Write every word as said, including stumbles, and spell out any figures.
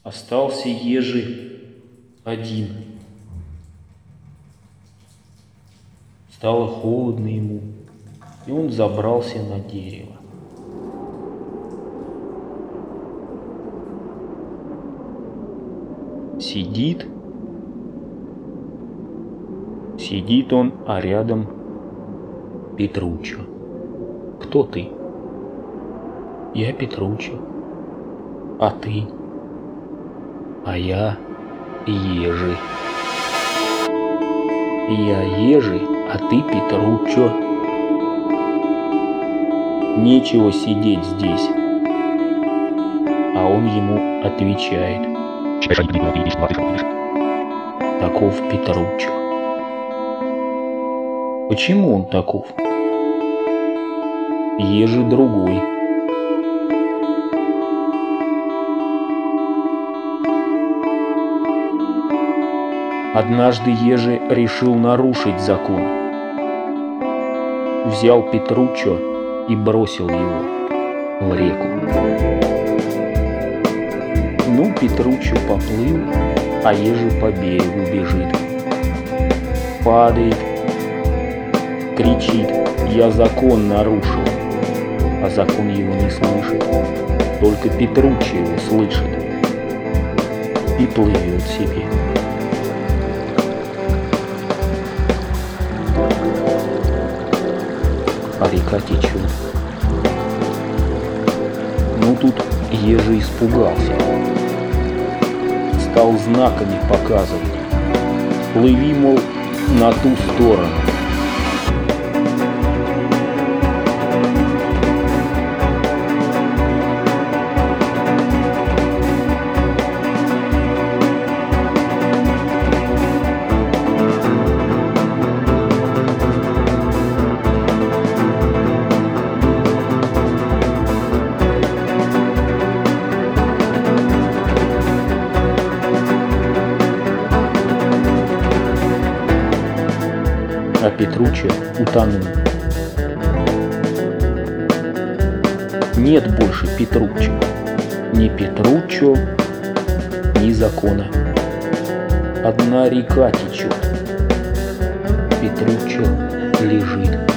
Остался ежи один. Стало холодно ему, и он забрался на дерево. Сидит, сидит он, а рядом Петруччо. Кто ты? Я Петруччо. А ты? А я Ежи. Я Ежи, а ты Петруччо. Нечего сидеть здесь. А он ему отвечает: таков Петруччо. Почему он таков? Ежи другой. Однажды Ежи решил нарушить закон. Взял Петруччо и бросил его в реку. Ну, Петруччо поплыл, а Ежи по берегу бежит. Падает, кричит: я закон нарушил. А закон его не слышит, только Петруччо его слышит. И плывет себе. А река течет. Ну тут Ежи испугался. Стал знаками показывать: плыви, мол, на ту сторону. А Петруччо утонул. Нет больше Петруччо. Ни Петруччо, ни закона. Одна река течет. Петруччо лежит.